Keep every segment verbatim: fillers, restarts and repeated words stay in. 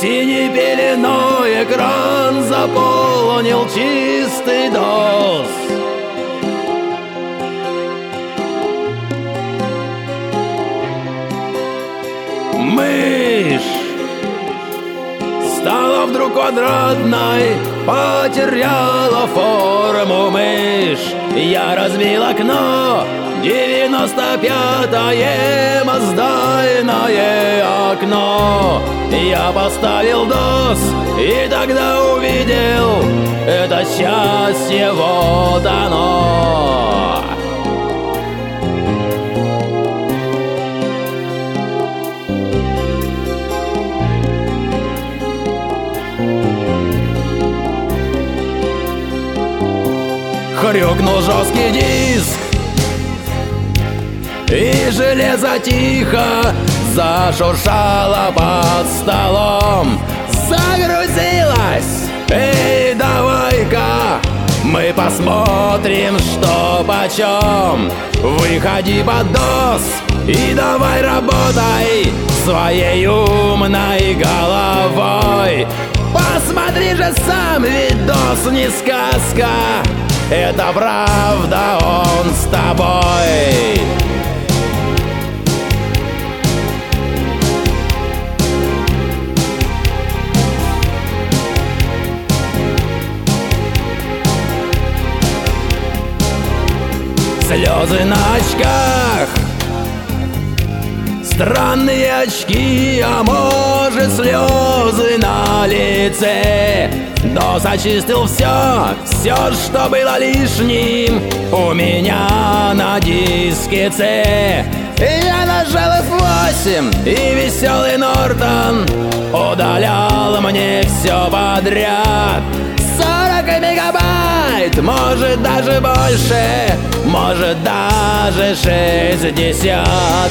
Синей пеленой экран заполнил чистый дос. Мышь стала вдруг квадратной, потеряла форму мышь. Я разбил окно, девяносто пятое моздайное окно. Я поставил дос, и тогда увидел, это счастье, вот оно. Хрюкнул жесткий диск, и железо тихо зашуршало под столом. Загрузилось, эй, давай-ка мы посмотрим, что почем. Выходи под дос и давай работай своей умной головой. Посмотри же сам, ведь дос не сказка, это правда, он с тобой. Слезы на очках, странные очки, а может слезы на лице. Дос очистил все, все, что было лишним у меня на диске C. Я нажал эф восемь, и веселый Нортон удалял мне все подряд. Сорок мегабайт, может даже больше, может даже шестьдесят.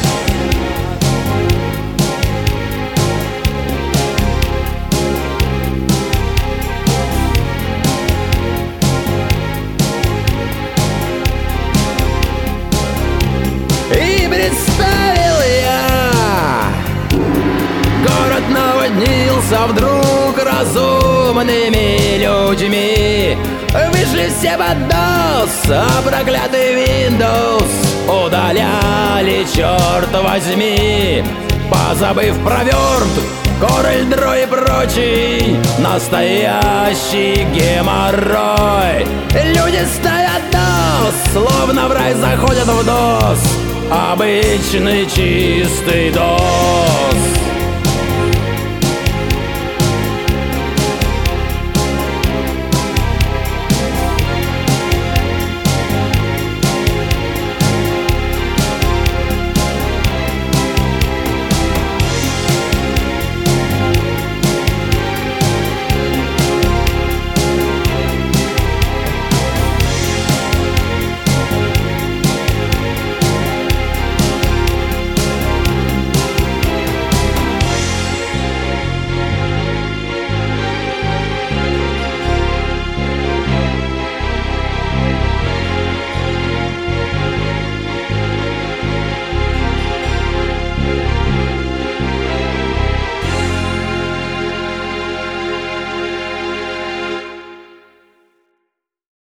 И представил я, город наводнился вдруг разумными людьми. Вышли все под дос, а проклятый Windows удаляли, черт возьми. Позабыв про Word, Corel-Draw и прочий настоящий геморрой. Люди ставят дос, словно в рай заходят в дос, обычный чистый дос.